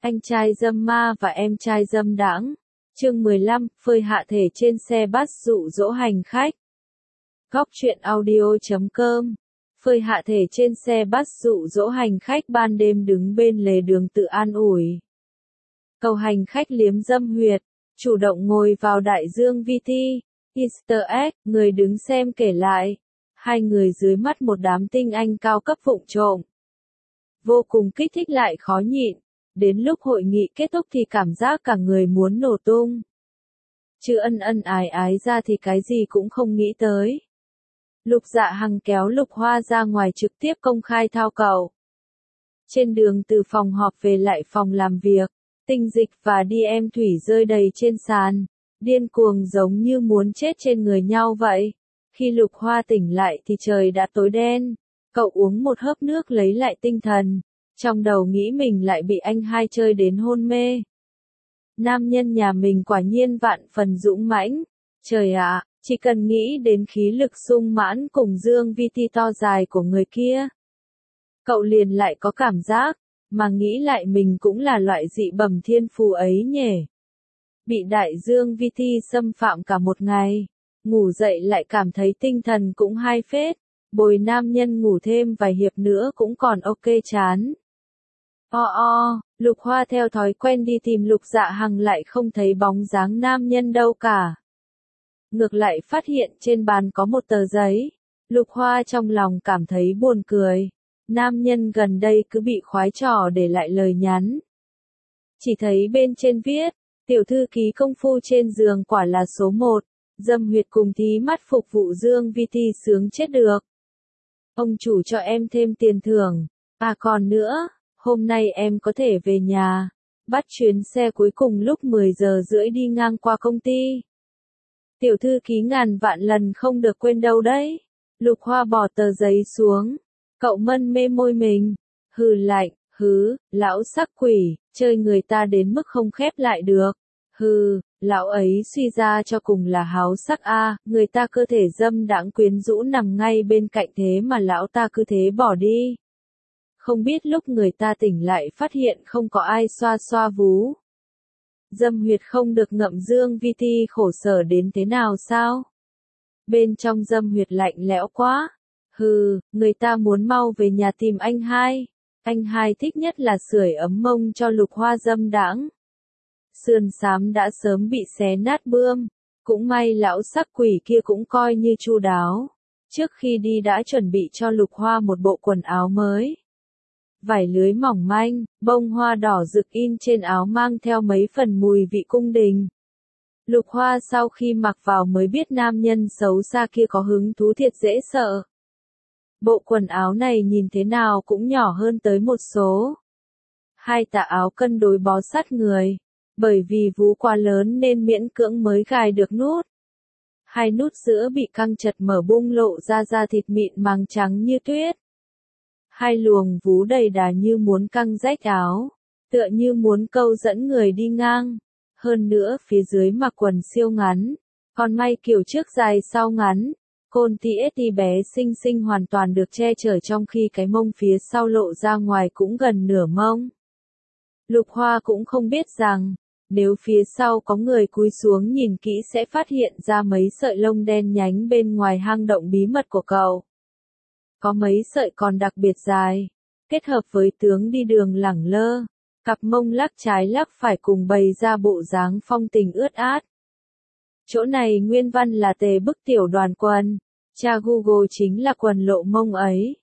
Anh trai dâm ma và em trai dâm đãng. Chương 15, phơi hạ thể trên xe bus dụ dỗ hành khách. Góc truyện audio.com. Phơi hạ thể trên xe bus dụ dỗ hành khách ban đêm đứng bên lề đường tự an ủi. Cầu hành khách liếm dâm huyệt, chủ động ngồi vào đại dương VT. Easter egg, người đứng xem kể lại. Hai người dưới mắt một đám tinh anh cao cấp vụng trộm. Vô cùng kích thích lại khó nhịn. Đến lúc hội nghị kết thúc thì cảm giác cả người muốn nổ tung. Chứ ân ân ái ái ra thì cái gì cũng không nghĩ tới. Lục Dạ Hằng kéo Lục Hoa ra ngoài trực tiếp công khai thao cầu. Trên đường từ phòng họp về lại phòng làm việc, Tinh Dịch và DM Thủy rơi đầy trên sàn, điên cuồng giống như muốn chết trên người nhau vậy. Khi Lục Hoa tỉnh lại thì trời đã tối đen, cậu uống một hớp nước lấy lại tinh thần. Trong đầu nghĩ mình lại bị anh hai chơi đến hôn mê. Nam nhân nhà mình quả nhiên vạn phần dũng mãnh. Trời ạ, chỉ cần nghĩ đến khí lực sung mãn cùng dương VT to dài của người kia. Cậu liền lại có cảm giác, mà nghĩ lại mình cũng là loại dị bẩm thiên phú ấy nhỉ. Bị đại dương VT xâm phạm cả một ngày, ngủ dậy lại cảm thấy tinh thần cũng hai phết, bồi nam nhân ngủ thêm vài hiệp nữa cũng còn ok chán. Lục Hoa theo thói quen đi tìm Lục Dạ Hằng lại không thấy bóng dáng nam nhân đâu cả. Ngược lại phát hiện trên bàn có một tờ giấy. Lục Hoa trong lòng cảm thấy buồn cười. Nam nhân gần đây cứ bị khoái trò để lại lời nhắn. Chỉ thấy bên trên viết, tiểu thư ký công phu trên giường quả là số 1, dâm huyệt cùng thí mắt phục vụ dương VT sướng chết được. Ông chủ cho em thêm tiền thưởng. À còn nữa. Hôm nay em có thể về nhà, bắt chuyến xe cuối cùng lúc 10 giờ rưỡi đi ngang qua công ty. Tiểu thư ký ngàn vạn lần không được quên đâu đấy. Lục Hoa bỏ tờ giấy xuống. Cậu mân mê môi mình. Hừ lạnh, lão sắc quỷ, chơi người ta đến mức không khép lại được. Lão ấy suy ra cho cùng là háo sắc a, người ta cơ thể dâm đãng quyến rũ nằm ngay bên cạnh thế mà lão ta cứ thế bỏ đi. Không biết lúc người ta tỉnh lại phát hiện không có ai xoa xoa vú. Dâm huyệt không được ngậm dương VT khổ sở đến thế nào sao? Bên trong dâm huyệt lạnh lẽo quá. Người ta muốn mau về nhà tìm anh hai. Anh hai thích nhất là sưởi ấm mông cho Lục Hoa dâm đãng. Sườn xám đã sớm bị xé nát bươm. Cũng may lão sắc quỷ kia cũng coi như chu đáo. Trước khi đi đã chuẩn bị cho Lục Hoa một bộ quần áo mới. Vải lưới mỏng manh, bông hoa đỏ rực in trên áo mang theo mấy phần mùi vị cung đình. Lục Hoa sau khi mặc vào mới biết nam nhân xấu xa kia có hứng thú thiệt dễ sợ. Bộ quần áo này nhìn thế nào cũng nhỏ hơn tới một số. Hai tà áo cân đối bó sát người, bởi vì vú quá lớn nên miễn cưỡng mới gài được nút. Hai nút giữa bị căng chật mở bung lộ ra da thịt mịn màng trắng như tuyết. Hai luồng vú đầy đà như muốn căng rách áo, tựa như muốn câu dẫn người đi ngang. Hơn nữa phía dưới mặc quần siêu ngắn, còn may kiểu trước dài sau ngắn, côn TST bé xinh xinh hoàn toàn được che chở trong khi cái mông phía sau lộ ra ngoài cũng gần nửa mông. Lục Hoa cũng không biết rằng, nếu phía sau có người cúi xuống nhìn kỹ sẽ phát hiện ra mấy sợi lông đen nhánh bên ngoài hang động bí mật của cậu. Có mấy sợi còn đặc biệt dài, kết hợp với tướng đi đường lẳng lơ, cặp mông lắc trái lắc phải cùng bày ra bộ dáng phong tình ướt át. Chỗ này nguyên văn là tề bức tiểu đoàn quần, tra Google chính là quần lộ mông ấy.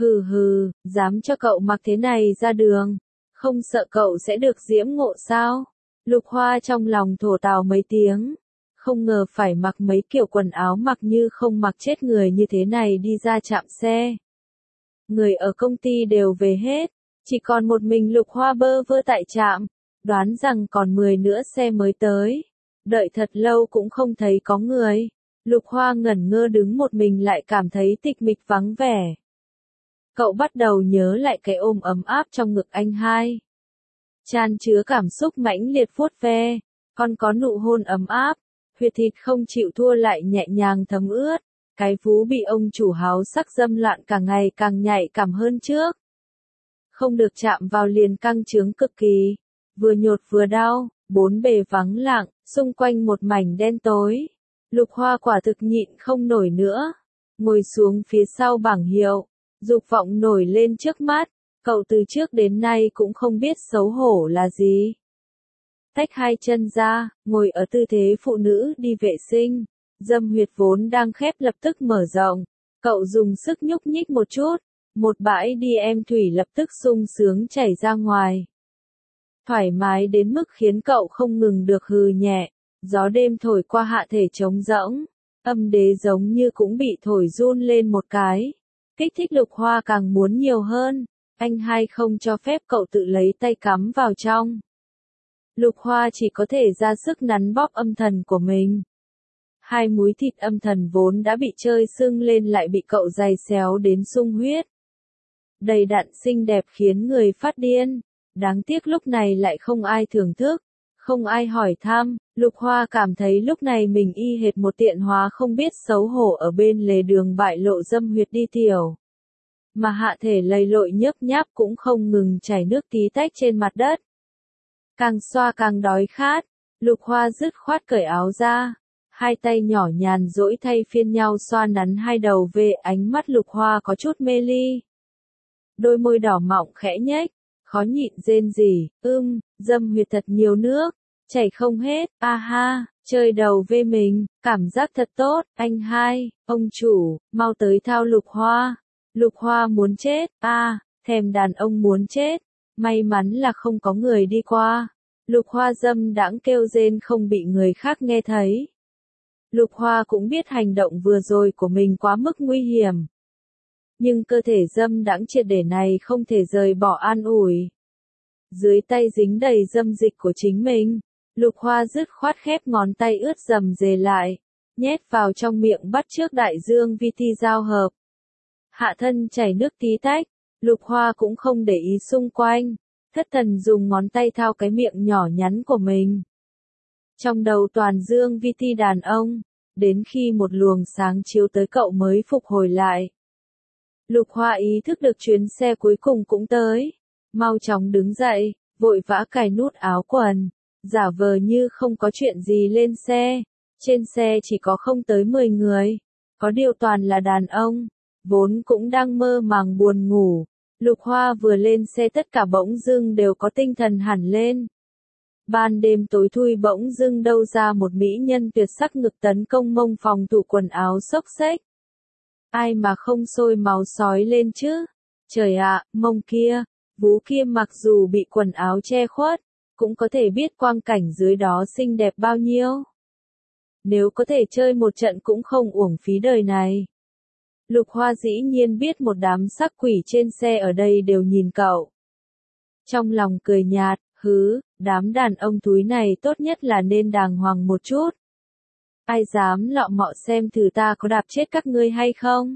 Dám cho cậu mặc thế này ra đường, không sợ cậu sẽ được diễm ngộ sao? Lục Hoa trong lòng thổ tào mấy tiếng. Không ngờ phải mặc mấy kiểu quần áo mặc như không mặc chết người như thế này đi ra trạm xe. Người ở công ty đều về hết, chỉ còn một mình Lục Hoa bơ vơ tại trạm, đoán rằng còn 10 nữa xe mới tới. Đợi thật lâu cũng không thấy có người. Lục Hoa ngẩn ngơ đứng một mình lại cảm thấy tịch mịch vắng vẻ. Cậu bắt đầu nhớ lại cái ôm ấm áp trong ngực anh hai. Chan chứa cảm xúc mãnh liệt vuốt ve, còn có nụ hôn ấm áp. Huyệt thịt không chịu thua lại nhẹ nhàng thấm ướt, cái vú bị ông chủ háo sắc dâm loạn càng ngày càng nhạy cảm hơn trước. Không được chạm vào liền căng trướng cực kỳ, vừa nhột vừa đau, bốn bề vắng lặng, xung quanh một mảnh đen tối. Lục Hoa quả thực nhịn không nổi nữa, ngồi xuống phía sau bảng hiệu, dục vọng nổi lên trước mắt, cậu từ trước đến nay cũng không biết xấu hổ là gì. Tách hai chân ra, ngồi ở tư thế phụ nữ đi vệ sinh, dâm huyệt vốn đang khép lập tức mở rộng, cậu dùng sức nhúc nhích một chút, một bãi đi em thủy lập tức sung sướng chảy ra ngoài. Thoải mái đến mức khiến cậu không ngừng được hừ nhẹ, gió đêm thổi qua hạ thể trống rỗng, âm đế giống như cũng bị thổi run lên một cái, kích thích Lục Hoa càng muốn nhiều hơn, anh hai không cho phép cậu tự lấy tay cắm vào trong. Lục Hoa chỉ có thể ra sức nắn bóp âm thần của mình. Hai múi thịt âm thần vốn đã bị chơi sưng lên lại bị cậu giày xéo đến sung huyết. Đầy đặn xinh đẹp khiến người phát điên, đáng tiếc lúc này lại không ai thưởng thức, không ai hỏi thăm, Lục Hoa cảm thấy lúc này mình y hệt một tiện hóa không biết xấu hổ ở bên lề đường bại lộ dâm huyệt đi tiểu. Mà hạ thể lầy lội nhấp nháp cũng không ngừng chảy nước tí tách trên mặt đất. Càng xoa càng đói khát, Lục Hoa dứt khoát cởi áo ra, hai tay nhỏ nhàn duỗi thay phiên nhau xoa nắn hai đầu về, ánh mắt Lục Hoa có chút mê ly. Đôi môi đỏ mọng khẽ nhếch, khó nhịn rên rỉ, dâm huyệt thật nhiều nước, chảy không hết, a ha, chơi đầu về mình, cảm giác thật tốt, anh hai, ông chủ, mau tới thao Lục Hoa. Lục Hoa muốn chết, thèm đàn ông muốn chết, may mắn là không có người đi qua. Lục Hoa dâm đãng kêu rên không bị người khác nghe thấy. Lục Hoa cũng biết hành động vừa rồi của mình quá mức nguy hiểm. Nhưng cơ thể dâm đãng triệt để này không thể rời bỏ an ủi. Dưới tay dính đầy dâm dịch của chính mình, Lục Hoa dứt khoát khép ngón tay ướt rầm rề lại, nhét vào trong miệng bắt chước đại dương vi ti giao hợp. Hạ thân chảy nước tí tách, Lục Hoa cũng không để ý xung quanh, thất thần dùng ngón tay thao cái miệng nhỏ nhắn của mình. Trong đầu toàn dương vi ti đàn ông, đến khi một luồng sáng chiếu tới cậu mới phục hồi lại. Lục Hoa ý thức được chuyến xe cuối cùng cũng tới, mau chóng đứng dậy, vội vã cài nút áo quần, giả vờ như không có chuyện gì lên xe. Trên xe chỉ có không tới 10 người, có điều toàn là đàn ông, vốn cũng đang mơ màng buồn ngủ. Lục Hoa vừa lên xe tất cả bỗng dưng đều có tinh thần hẳn lên. Ban đêm tối thui bỗng dưng đâu ra một mỹ nhân tuyệt sắc ngực tấn công mông phòng thủ quần áo xốc xếch. Ai mà không sôi máu sói lên chứ? Trời ạ, mông kia, vú kia mặc dù bị quần áo che khuất, cũng có thể biết quang cảnh dưới đó xinh đẹp bao nhiêu. Nếu có thể chơi một trận cũng không uổng phí đời này. Lục Hoa dĩ nhiên biết một đám sắc quỷ trên xe ở đây đều nhìn cậu. Trong lòng cười nhạt, đám đàn ông thúi này tốt nhất là nên đàng hoàng một chút. Ai dám lọ mọ xem thử ta có đạp chết các ngươi hay không?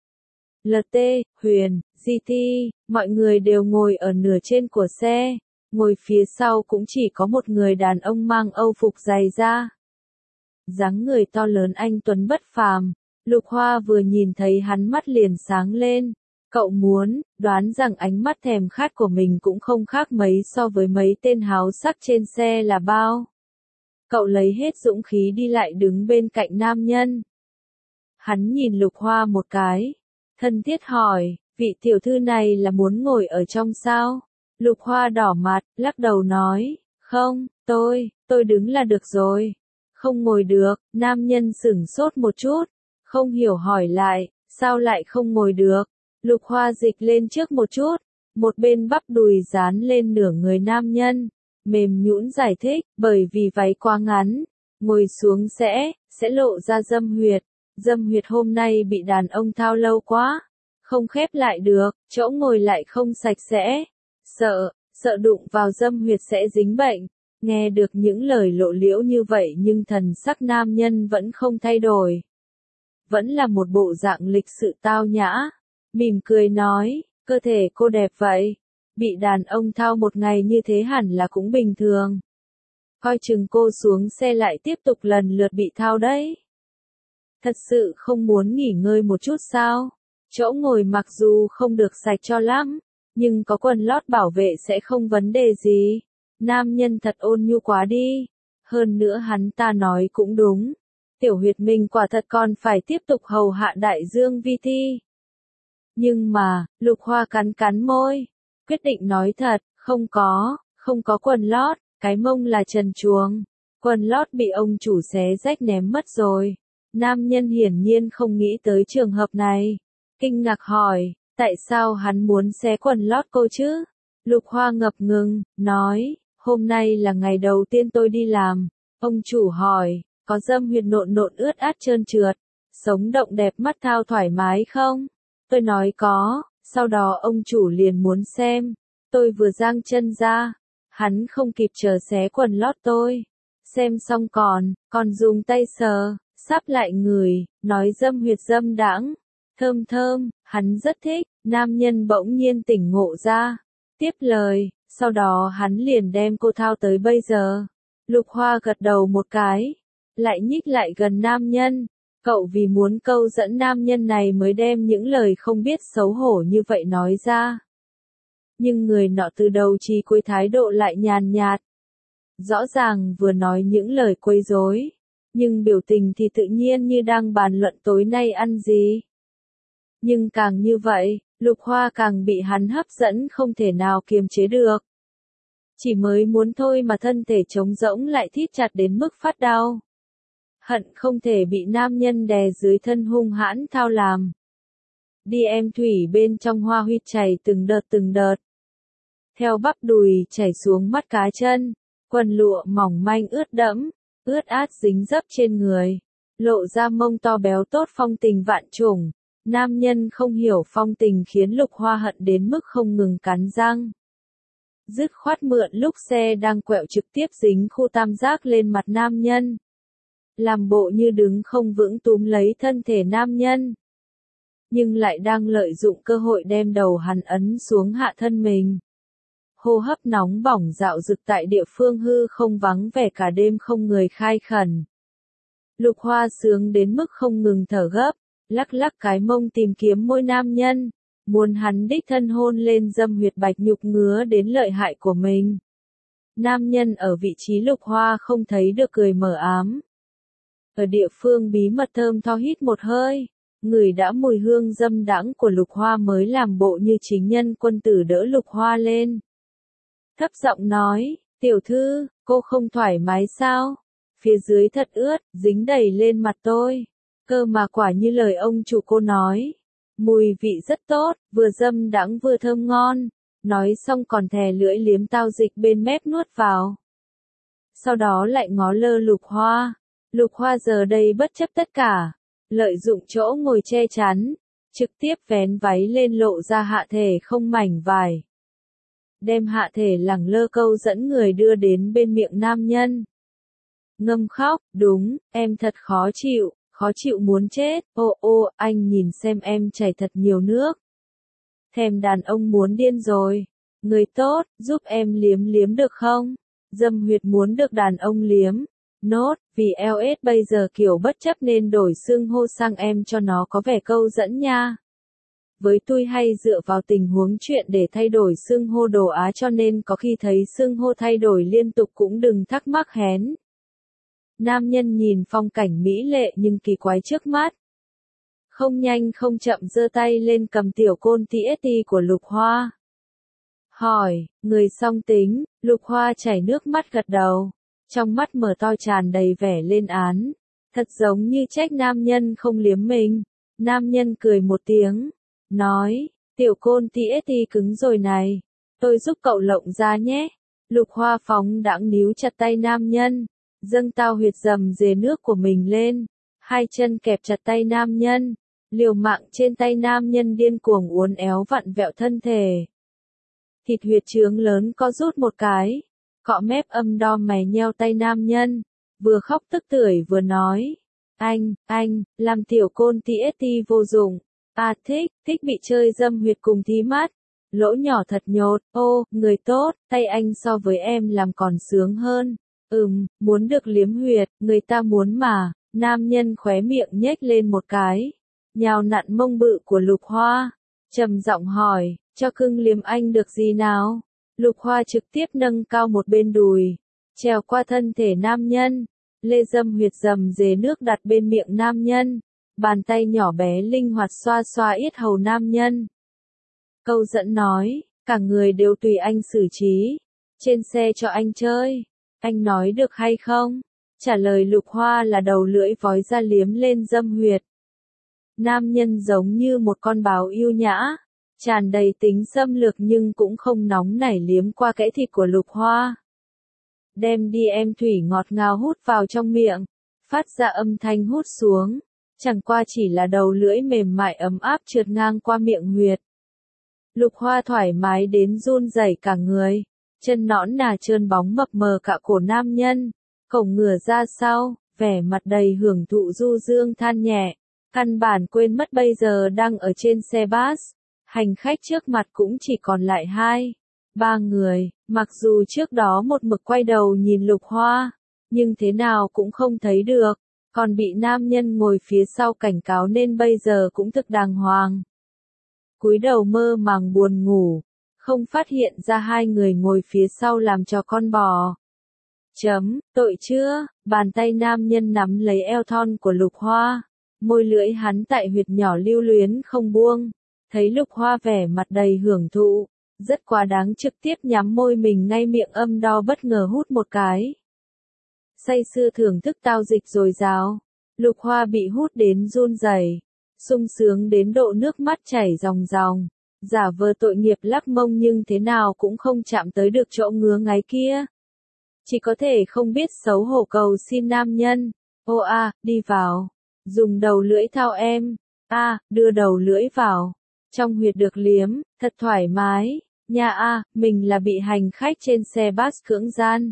LT, Huyền, GT, mọi người đều ngồi ở nửa trên của xe, ngồi phía sau cũng chỉ có một người đàn ông mang âu phục dày da. Dáng người to lớn anh tuấn bất phàm, Lục Hoa vừa nhìn thấy hắn mắt liền sáng lên. Cậu muốn đoán rằng ánh mắt thèm khát của mình cũng không khác mấy so với mấy tên háo sắc trên xe là bao. Cậu lấy hết dũng khí đi lại đứng bên cạnh nam nhân. Hắn nhìn Lục Hoa một cái, thân thiết hỏi, vị tiểu thư này là muốn ngồi ở trong sao? Lục Hoa đỏ mặt, lắc đầu nói, không, tôi đứng là được rồi. Không ngồi được, nam nhân sửng sốt một chút, không hiểu hỏi lại, sao lại không ngồi được? Lục Hoa dịch lên trước một chút, một bên bắp đùi dán lên nửa người nam nhân, mềm nhũn giải thích, bởi vì váy quá ngắn, ngồi xuống sẽ lộ ra dâm huyệt hôm nay bị đàn ông thao lâu quá, không khép lại được, chỗ ngồi lại không sạch sẽ, sợ đụng vào dâm huyệt sẽ dính bệnh. Nghe được những lời lộ liễu như vậy nhưng thần sắc nam nhân vẫn không thay đổi. Vẫn là một bộ dạng lịch sự tao nhã, mỉm cười nói, cơ thể cô đẹp vậy, bị đàn ông thao một ngày như thế hẳn là cũng bình thường. Coi chừng cô xuống xe lại tiếp tục lần lượt bị thao đấy. Thật sự không muốn nghỉ ngơi một chút sao? Chỗ ngồi mặc dù không được sạch cho lắm, nhưng có quần lót bảo vệ sẽ không vấn đề gì. Nam nhân thật ôn nhu quá đi. Hơn nữa hắn ta nói cũng đúng. Tiểu Huyệt mình quả thật còn phải tiếp tục hầu hạ đại dương vi thi. Nhưng mà, Lục Hoa cắn cắn môi. Quyết định nói thật, không có quần lót, cái mông là trần truồng. Quần lót bị ông chủ xé rách ném mất rồi. Nam nhân hiển nhiên không nghĩ tới trường hợp này. Kinh ngạc hỏi, tại sao hắn muốn xé quần lót cô chứ? Lục Hoa ngập ngừng, nói, hôm nay là ngày đầu tiên tôi đi làm. Ông chủ hỏi, có dâm huyệt nộn nộn ướt át trơn trượt, sống động đẹp mắt thao thoải mái không? Tôi nói có, sau đó ông chủ liền muốn xem. Tôi vừa giang chân ra, hắn không kịp chờ xé quần lót tôi. Xem xong còn dùng tay sờ, sắp lại người, nói dâm huyệt dâm đãng, thơm thơm, hắn rất thích. Nam nhân bỗng nhiên tỉnh ngộ ra, tiếp lời, sau đó hắn liền đem cô thao tới bây giờ. Lục Hoa gật đầu một cái, lại nhích lại gần nam nhân. Cậu vì muốn câu dẫn nam nhân này mới đem những lời không biết xấu hổ như vậy nói ra. Nhưng người nọ từ đầu chí cuối thái độ lại nhàn nhạt. Rõ ràng vừa nói những lời quấy rối, nhưng biểu tình thì tự nhiên như đang bàn luận tối nay ăn gì. Nhưng càng như vậy, Lục Hoa càng bị hắn hấp dẫn không thể nào kiềm chế được. Chỉ mới muốn thôi mà thân thể trống rỗng lại thít chặt đến mức phát đau. Hận không thể bị nam nhân đè dưới thân hung hãn thao làm. Đi em thủy bên trong hoa huyết chảy từng đợt. Theo bắp đùi chảy xuống mắt cá chân, quần lụa mỏng manh ướt đẫm, ướt át dính dấp trên người, lộ ra mông to béo tốt phong tình vạn trùng. Nam nhân không hiểu phong tình khiến Lục Hoa hận đến mức không ngừng cắn răng. Dứt khoát mượn lúc xe đang quẹo trực tiếp dính khu tam giác lên mặt nam nhân. Làm bộ như đứng không vững túm lấy thân thể nam nhân. Nhưng lại đang lợi dụng cơ hội đem đầu hắn ấn xuống hạ thân mình. Hô hấp nóng bỏng dạo dực tại địa phương hư không vắng vẻ cả đêm không người khai khẩn. Lục Hoa sướng đến mức không ngừng thở gấp, lắc lắc cái mông tìm kiếm môi nam nhân, muốn hắn đích thân hôn lên dâm huyệt bạch nhục ngứa đến lợi hại của mình. Nam nhân ở vị trí Lục Hoa không thấy được cười mờ ám. Ở địa phương bí mật thơm tho hít một hơi, người đã mùi hương dâm đãng của Lục Hoa mới làm bộ như chính nhân quân tử đỡ Lục Hoa lên. Thấp giọng nói, tiểu thư, cô không thoải mái sao? Phía dưới thật ướt, dính đầy lên mặt tôi. Cơ mà quả như lời ông chủ cô nói. Mùi vị rất tốt, vừa dâm đãng vừa thơm ngon. Nói xong còn thè lưỡi liếm tao dịch bên mép nuốt vào. Sau đó lại ngó lơ Lục Hoa. Lục Hoa giờ đây bất chấp tất cả. Lợi dụng chỗ ngồi che chắn. Trực tiếp vén váy lên lộ ra hạ thể không mảnh vải. Đem hạ thể lẳng lơ câu dẫn người đưa đến bên miệng nam nhân. Ngâm khóc, đúng, em thật khó chịu muốn chết, ô, anh nhìn xem em chảy thật nhiều nước. Thèm đàn ông muốn điên rồi. Người tốt, giúp em liếm liếm được không? Dâm huyệt muốn được đàn ông liếm. Nốt, vì LS bây giờ kiểu bất chấp nên đổi xưng hô sang em cho nó có vẻ câu dẫn nha. Với tôi hay dựa vào tình huống chuyện để thay đổi xưng hô đồ Á cho nên có khi thấy xưng hô thay đổi liên tục cũng đừng thắc mắc hén. Nam nhân nhìn phong cảnh mỹ lệ nhưng kỳ quái trước mắt. Không nhanh không chậm giơ tay lên cầm tiểu côn TST của Lục Hoa. Hỏi, người song tính, Lục Hoa chảy nước mắt gật đầu. Trong mắt mở to tràn đầy vẻ lên án. Thật giống như trách nam nhân không liếm mình. Nam nhân cười một tiếng. Nói, tiểu côn TST cứng rồi này. Tôi giúp cậu lộng ra nhé. Lục Hoa phóng đãng níu chặt tay nam nhân. Dâng tao huyệt dầm dề nước của mình lên. Hai chân kẹp chặt tay nam nhân. Liều mạng trên tay nam nhân điên cuồng uốn éo vặn vẹo thân thể. Thịt huyệt trướng lớn co rút một cái. Cọ mép âm đo mày nheo tay nam nhân. Vừa khóc tức tưởi vừa nói. Anh, làm tiểu côn TST vô dụng. Thích bị chơi dâm huyệt cùng thí mắt. Lỗ nhỏ thật nhột, ô, người tốt, tay anh so với em làm còn sướng hơn. Muốn được liếm huyệt, người ta muốn mà. Nam nhân khóe miệng nhếch lên một cái. Nhào nặn mông bự của Lục Hoa. Trầm giọng hỏi, cho cưng liếm anh được gì nào? Lục Hoa trực tiếp nâng cao một bên đùi, trèo qua thân thể nam nhân, Lê Dâm Huyệt dầm dề nước đặt bên miệng nam nhân, bàn tay nhỏ bé linh hoạt xoa xoa yết hầu nam nhân. Câu dẫn nói, cả người đều tùy anh xử trí, trên xe cho anh chơi, anh nói được hay không? Trả lời Lục Hoa là đầu lưỡi vói ra liếm lên Dâm Huyệt. Nam nhân giống như một con báo yêu nhã, tràn đầy tính xâm lược nhưng cũng không nóng nảy liếm qua kẽ thịt của Lục Hoa. Đem đi em thủy ngọt ngào hút vào trong miệng, phát ra âm thanh hút xuống, chẳng qua chỉ là đầu lưỡi mềm mại ấm áp trượt ngang qua miệng huyệt. Lục Hoa thoải mái đến run rẩy cả người, chân nõn nà trơn bóng mập mờ cả cổ nam nhân, cổng ngửa ra sau, vẻ mặt đầy hưởng thụ du dương than nhẹ, căn bản quên mất bây giờ đang ở trên xe bus, hành khách trước mặt cũng chỉ còn lại 2-3 người, mặc dù trước đó một mực quay đầu nhìn Lục Hoa, nhưng thế nào cũng không thấy được, còn bị nam nhân ngồi phía sau cảnh cáo nên bây giờ cũng thực đàng hoàng. Cúi đầu mơ màng buồn ngủ, không phát hiện ra hai người ngồi phía sau làm cho con bò. Tội chưa, bàn tay nam nhân nắm lấy eo thon của Lục Hoa, môi lưỡi hắn tại huyệt nhỏ lưu luyến không buông, thấy Lục Hoa vẻ mặt đầy hưởng thụ, rất quá đáng trực tiếp nhắm môi mình ngay miệng âm đo bất ngờ hút một cái. Say sưa thưởng thức tao dịch dồi dào, Lục Hoa bị hút đến run rẩy, sung sướng đến độ nước mắt chảy ròng ròng, giả vờ tội nghiệp lắc mông nhưng thế nào cũng không chạm tới được chỗ ngứa ngáy kia. Chỉ có thể không biết xấu hổ cầu xin nam nhân, ô a, đi vào, dùng đầu lưỡi thao em, a, đưa đầu lưỡi vào, trong huyệt được liếm, thật thoải mái, nha a, mình là bị hành khách trên xe bus cưỡng gian.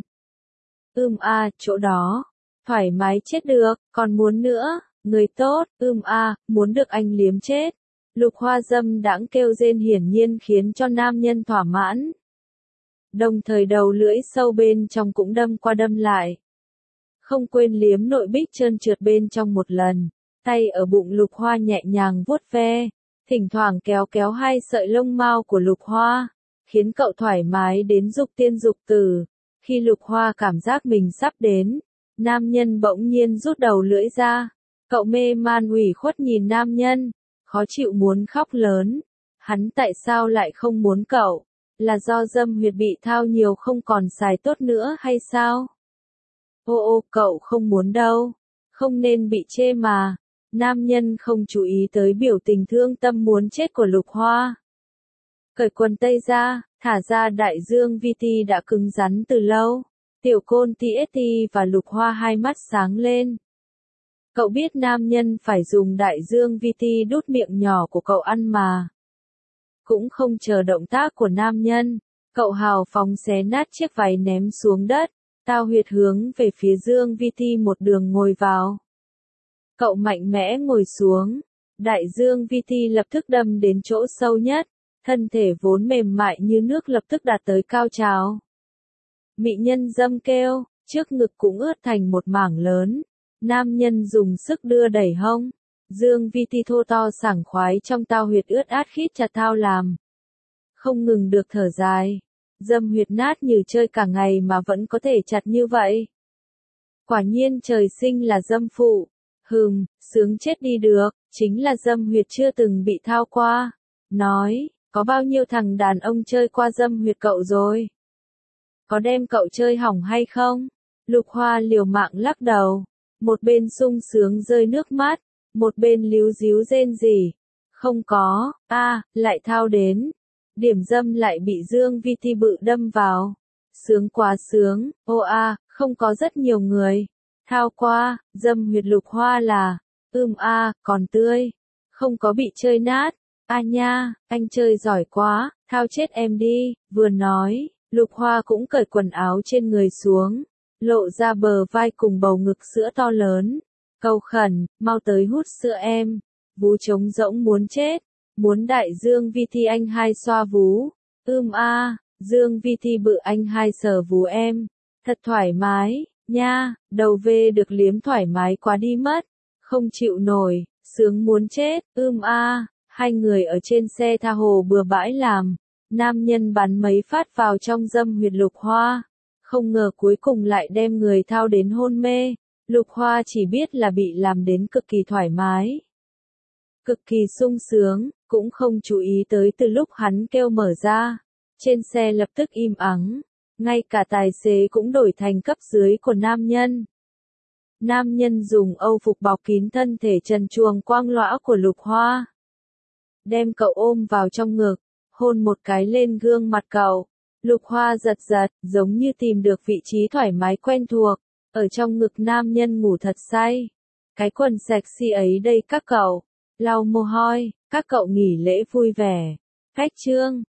A, chỗ đó, thoải mái chết được, còn muốn nữa, người tốt, a, muốn được anh liếm chết. Lục Hoa dâm đãng kêu rên hiển nhiên khiến cho nam nhân thỏa mãn. Đồng thời đầu lưỡi sâu bên trong cũng đâm qua đâm lại. Không quên liếm nội bích trơn trượt bên trong một lần, tay ở bụng Lục Hoa nhẹ nhàng vuốt ve, thỉnh thoảng kéo kéo hai sợi lông mao của Lục Hoa, khiến cậu thoải mái đến dục tiên dục tử. Khi Lục Hoa cảm giác mình sắp đến, nam nhân bỗng nhiên rút đầu lưỡi ra, cậu mê man ủy khuất nhìn nam nhân, khó chịu muốn khóc lớn. Hắn tại sao lại không muốn cậu? Là do dâm huyệt bị thao nhiều không còn xài tốt nữa hay sao? Ô, cậu không muốn đâu. Không nên bị chê mà. Nam nhân không chú ý tới biểu tình thương tâm muốn chết của Lục Hoa. Cởi quần tây ra, thả ra đại dương VT đã cứng rắn từ lâu. Tiểu Côn TST và Lục Hoa hai mắt sáng lên. Cậu biết nam nhân phải dùng đại dương VT đút miệng nhỏ của cậu ăn mà. Cũng không chờ động tác của nam nhân, cậu hào phóng xé nát chiếc váy ném xuống đất, tao huyệt hướng về phía dương VT một đường ngồi vào. Cậu mạnh mẽ ngồi xuống, đại dương VT lập tức đâm đến chỗ sâu nhất, thân thể vốn mềm mại như nước lập tức đạt tới cao trào. Mỹ nhân dâm kêu, trước ngực cũng ướt thành một mảng lớn, nam nhân dùng sức đưa đẩy hông. Dương VT thô to sảng khoái trong tao huyệt ướt át khít chặt thao làm. Không ngừng được thở dài. Dâm huyệt nát như chơi cả ngày mà vẫn có thể chặt như vậy. Quả nhiên trời sinh là dâm phụ. Sướng chết đi được, chính là dâm huyệt chưa từng bị thao qua. Nói, có bao nhiêu thằng đàn ông chơi qua dâm huyệt cậu rồi? Có đem cậu chơi hỏng hay không? Lục Hoa liều mạng lắc đầu. Một bên sung sướng rơi nước mắt. Một bên líu díu rên rỉ. Không có, lại thao đến. Điểm dâm lại bị dương VT bự đâm vào. Sướng quá sướng, không có rất nhiều người. Thao qua, dâm huyệt Lục Hoa là, còn tươi. Không có bị chơi nát. Nha, anh chơi giỏi quá, thao chết em đi. Vừa nói, Lục Hoa cũng cởi quần áo trên người xuống. Lộ ra bờ vai cùng bầu ngực sữa to lớn. Cầu khẩn, mau tới hút sữa em. Vú trống rỗng muốn chết. Muốn đại dương VT anh hai xoa vú. Dương VT bự anh hai sờ vú em. Thật thoải mái, nha, đầu về được liếm thoải mái quá đi mất. Không chịu nổi, sướng muốn chết, hai người ở trên xe tha hồ bừa bãi làm. Nam nhân bắn mấy phát vào trong dâm huyệt Lục Hoa. Không ngờ cuối cùng lại đem người thao đến hôn mê. Lục Hoa chỉ biết là bị làm đến cực kỳ thoải mái. Cực kỳ sung sướng, cũng không chú ý tới từ lúc hắn kêu mở ra. Trên xe lập tức im ắng. Ngay cả tài xế cũng đổi thành cấp dưới của nam nhân. Nam nhân dùng âu phục bọc kín thân thể trần truồng quang lõa của Lục Hoa. Đem cậu ôm vào trong ngực, hôn một cái lên gương mặt cậu. Lục Hoa giật giật, giống như tìm được vị trí thoải mái quen thuộc. Ở trong ngực nam nhân ngủ thật say. Cái quần sexy ấy đây các cậu. Lau mồ hôi, các cậu nghỉ lễ vui vẻ. Khách trương.